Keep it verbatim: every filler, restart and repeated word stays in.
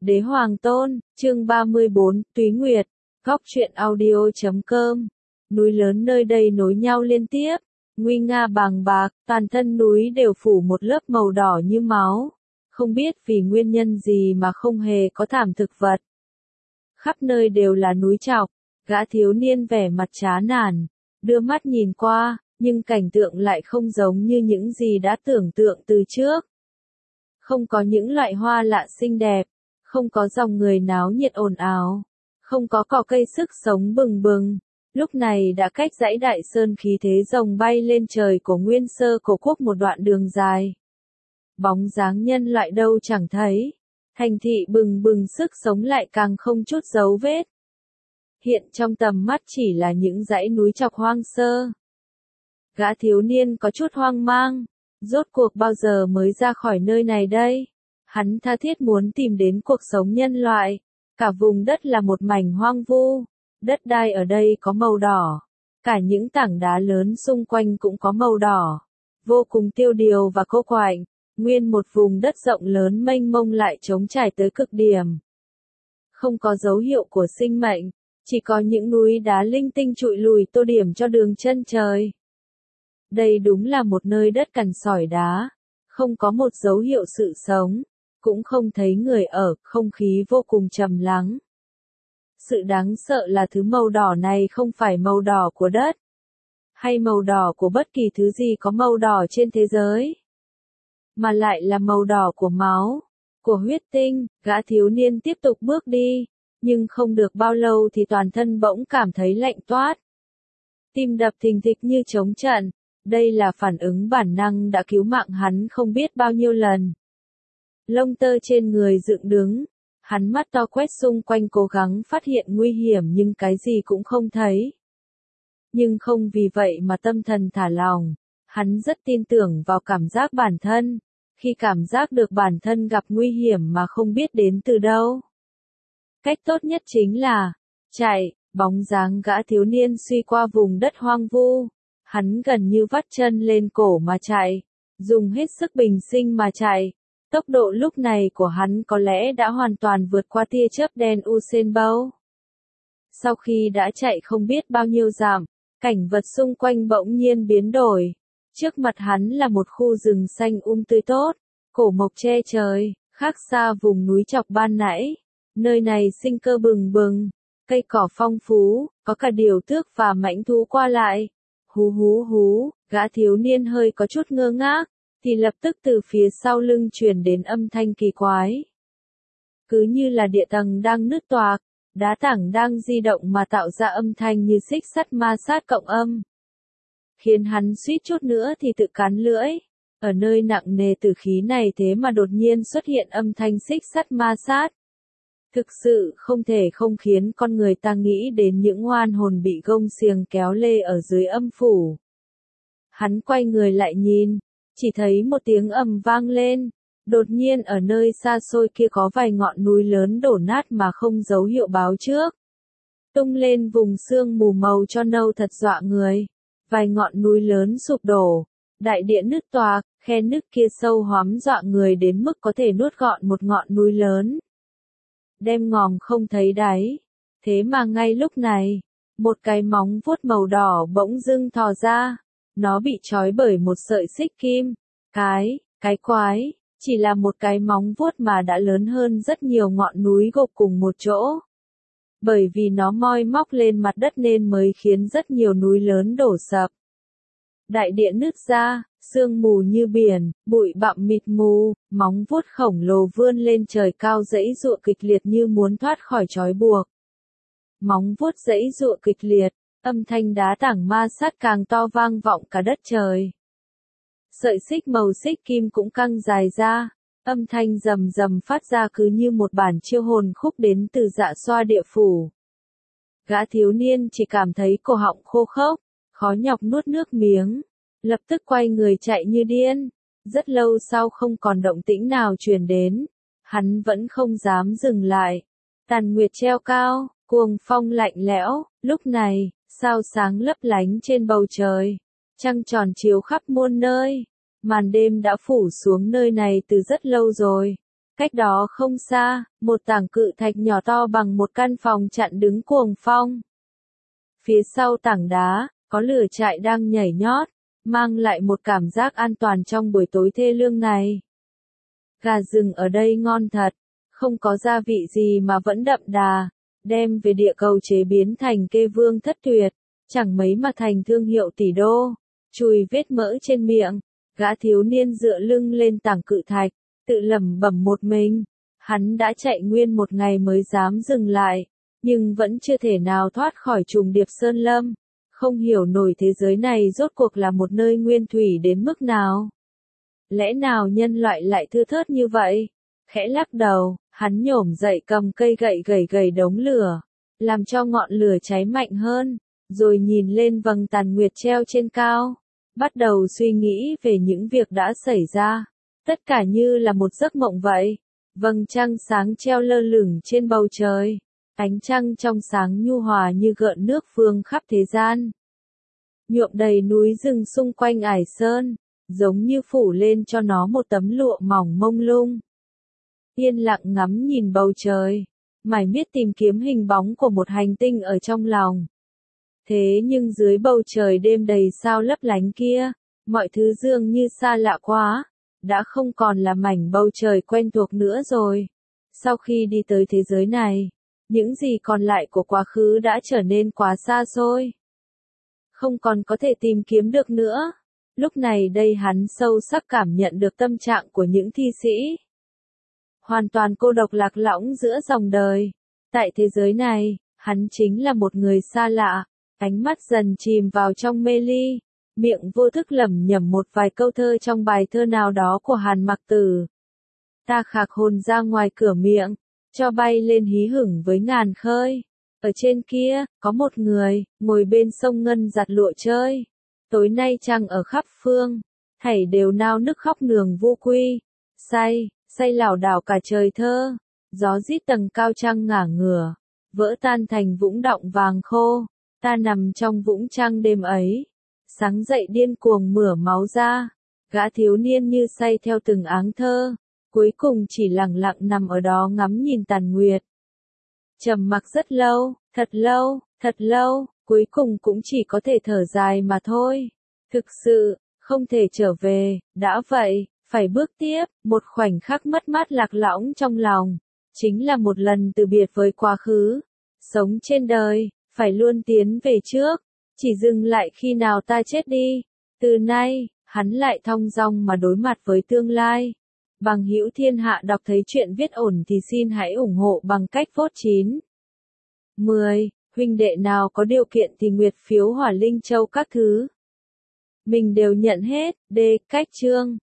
Đế Hoàng Tôn, chương ba mươi bốn, Túy Nguyệt, góc truyện audio chấm com. Núi lớn nơi đây nối nhau liên tiếp, nguy nga bàng bạc, toàn thân núi đều phủ một lớp màu đỏ như máu. Không biết vì nguyên nhân gì mà không hề có thảm thực vật. Khắp nơi đều là núi trọc, gã thiếu niên vẻ mặt chán nản, đưa mắt nhìn qua, nhưng cảnh tượng lại không giống như những gì đã tưởng tượng từ trước. Không có những loại hoa lạ xinh đẹp, không có dòng người náo nhiệt ồn ào, không có cỏ cây sức sống bừng bừng. Lúc này đã cách dãy Đại Sơn khí thế rồng bay lên trời của Nguyên Sơ Cổ Quốc một đoạn đường dài. Bóng dáng nhân loại đâu chẳng thấy, thành thị bừng bừng sức sống lại càng không chút dấu vết. Hiện trong tầm mắt chỉ là những dãy núi trọc hoang sơ. Gã thiếu niên có chút hoang mang, rốt cuộc bao giờ mới ra khỏi nơi này đây? Hắn tha thiết muốn tìm đến cuộc sống nhân loại. Cả vùng đất là một mảnh hoang vu, đất đai ở đây có màu đỏ, cả những tảng đá lớn xung quanh cũng có màu đỏ, vô cùng tiêu điều và cô quạnh, nguyên một vùng đất rộng lớn mênh mông lại trống trải tới cực điểm. Không có dấu hiệu của sinh mệnh, chỉ có những núi đá linh tinh trụi lùi tô điểm cho đường chân trời. Đây đúng là một nơi đất cằn sỏi đá, không có một dấu hiệu sự sống, cũng không thấy người ở, không khí vô cùng trầm lắng. Sự đáng sợ là thứ màu đỏ này không phải màu đỏ của đất, hay màu đỏ của bất kỳ thứ gì có màu đỏ trên thế giới, mà lại là màu đỏ của máu, của huyết tinh. Gã thiếu niên tiếp tục bước đi, nhưng không được bao lâu thì toàn thân bỗng cảm thấy lạnh toát. Tim đập thình thịch như trống trận, đây là phản ứng bản năng đã cứu mạng hắn không biết bao nhiêu lần. Lông tơ trên người dựng đứng, hắn mắt to quét xung quanh cố gắng phát hiện nguy hiểm nhưng cái gì cũng không thấy. Nhưng không vì vậy mà tâm thần thả lỏng, hắn rất tin tưởng vào cảm giác bản thân, khi cảm giác được bản thân gặp nguy hiểm mà không biết đến từ đâu. Cách tốt nhất chính là chạy. Bóng dáng gã thiếu niên suy qua vùng đất hoang vu, hắn gần như vắt chân lên cổ mà chạy, dùng hết sức bình sinh mà chạy. Tốc độ lúc này của hắn có lẽ đã hoàn toàn vượt qua tia chớp đen Usain Bolt. Sau khi đã chạy không biết bao nhiêu dặm, cảnh vật xung quanh bỗng nhiên biến đổi. Trước mặt hắn là một khu rừng xanh um tươi tốt, cổ mộc che trời, khác xa vùng núi trọc ban nãy. Nơi này sinh cơ bừng bừng, cây cỏ phong phú, có cả điều tước và mãnh thú qua lại. Hú hú hú, gã thiếu niên hơi có chút ngơ ngác, thì lập tức từ phía sau lưng truyền đến âm thanh kỳ quái. Cứ như là địa tầng đang nứt toạc, đá tảng đang di động mà tạo ra âm thanh như xích sắt ma sát cộng âm. Khiến hắn suýt chút nữa thì tự cắn lưỡi. Ở nơi nặng nề tử khí này thế mà đột nhiên xuất hiện âm thanh xích sắt ma sát. Thực sự không thể không khiến con người ta nghĩ đến những oan hồn bị gông xiềng kéo lê ở dưới âm phủ. Hắn quay người lại nhìn, chỉ thấy một tiếng ầm vang lên, đột nhiên ở nơi xa xôi kia có vài ngọn núi lớn đổ nát mà không dấu hiệu báo trước. Tung lên vùng sương mù màu cho nâu thật dọa người, vài ngọn núi lớn sụp đổ, đại địa nứt toạc, khe nứt kia sâu hoắm dọa người đến mức có thể nuốt gọn một ngọn núi lớn. Đem ngòm không thấy đáy, thế mà ngay lúc này, một cái móng vuốt màu đỏ bỗng dưng thò ra. Nó bị trói bởi một sợi xích kim. Cái, cái quái, chỉ là một cái móng vuốt mà đã lớn hơn rất nhiều ngọn núi gộp cùng một chỗ. Bởi vì nó moi móc lên mặt đất nên mới khiến rất nhiều núi lớn đổ sập. Đại địa nứt ra, sương mù như biển, bụi bặm mịt mù, móng vuốt khổng lồ vươn lên trời cao giãy giụa kịch liệt như muốn thoát khỏi trói buộc. Móng vuốt giãy giụa kịch liệt. Âm thanh đá tảng ma sát càng to vang vọng cả đất trời. Sợi xích màu xích kim cũng căng dài ra, âm thanh rầm rầm phát ra cứ như một bản chiêu hồn khúc đến từ dạ xoa địa phủ. Gã thiếu niên chỉ cảm thấy cổ họng khô khốc, khó nhọc nuốt nước miếng, lập tức quay người chạy như điên. Rất lâu sau không còn động tĩnh nào truyền đến, hắn vẫn không dám dừng lại. Tàn nguyệt treo cao, cuồng phong lạnh lẽo, lúc này sao sáng lấp lánh trên bầu trời, trăng tròn chiếu khắp muôn nơi, màn đêm đã phủ xuống nơi này từ rất lâu rồi. Cách đó không xa, một tảng cự thạch nhỏ to bằng một căn phòng chặn đứng cuồng phong. Phía sau tảng đá, có lửa trại đang nhảy nhót, mang lại một cảm giác an toàn trong buổi tối thê lương này. Gà rừng ở đây ngon thật, không có gia vị gì mà vẫn đậm đà, đem về địa cầu chế biến thành kê vương thất tuyệt, chẳng mấy mà thành thương hiệu tỷ đô. Chùi vết mỡ trên miệng, gã thiếu niên dựa lưng lên tảng cự thạch, tự lẩm bẩm một mình. Hắn đã chạy nguyên một ngày mới dám dừng lại, nhưng vẫn chưa thể nào thoát khỏi trùng điệp sơn lâm. Không hiểu nổi thế giới này rốt cuộc là một nơi nguyên thủy đến mức nào. Lẽ nào nhân loại lại thưa thớt như vậy? Khẽ lắc đầu, hắn nhổm dậy cầm cây gậy gẩy gẩy đống lửa, làm cho ngọn lửa cháy mạnh hơn, rồi nhìn lên vầng tàn nguyệt treo trên cao, bắt đầu suy nghĩ về những việc đã xảy ra. Tất cả như là một giấc mộng vậy. Vầng trăng sáng treo lơ lửng trên bầu trời, ánh trăng trong sáng nhu hòa như gợn nước vương khắp thế gian, nhuộm đầy núi rừng xung quanh Ải Sơn, giống như phủ lên cho nó một tấm lụa mỏng mông lung. Yên lặng ngắm nhìn bầu trời, mải miết tìm kiếm hình bóng của một hành tinh ở trong lòng. Thế nhưng dưới bầu trời đêm đầy sao lấp lánh kia, mọi thứ dường như xa lạ quá, đã không còn là mảnh bầu trời quen thuộc nữa rồi. Sau khi đi tới thế giới này, những gì còn lại của quá khứ đã trở nên quá xa xôi, không còn có thể tìm kiếm được nữa. Lúc này đây hắn sâu sắc cảm nhận được tâm trạng của những thi sĩ. Hoàn toàn cô độc lạc lõng giữa dòng đời. Tại thế giới này, hắn chính là một người xa lạ, ánh mắt dần chìm vào trong mê ly, miệng vô thức lẩm nhẩm một vài câu thơ trong bài thơ nào đó của Hàn Mặc Tử. Ta khạc hồn ra ngoài cửa miệng, cho bay lên hí hửng với ngàn khơi. Ở trên kia, có một người, ngồi bên sông ngân giặt lụa chơi. Tối nay trăng ở khắp phương, thảy đều nao nức khóc nường vô quy. Say, say lảo đảo cả trời thơ, gió rít tầng cao trăng ngả ngửa, vỡ tan thành vũng động vàng khô. Ta nằm trong vũng trăng đêm ấy, sáng dậy điên cuồng mửa máu ra. Gã thiếu niên như say theo từng áng thơ, cuối cùng chỉ lặng lặng nằm ở đó ngắm nhìn tàn nguyệt. Trầm mặc rất lâu, thật lâu, thật lâu, cuối cùng cũng chỉ có thể thở dài mà thôi. Thực sự, không thể trở về, đã vậy, phải bước tiếp. Một khoảnh khắc mất mát lạc lõng trong lòng, chính là một lần từ biệt với quá khứ. Sống trên đời, phải luôn tiến về trước, chỉ dừng lại khi nào ta chết đi. Từ nay, hắn lại thong dong mà đối mặt với tương lai. Bằng hữu thiên hạ đọc thấy chuyện viết ổn thì xin hãy ủng hộ bằng cách vote chín. mười. Huynh đệ nào có điều kiện thì nguyệt phiếu hỏa linh châu các thứ. Mình đều nhận hết. D. Cách chương.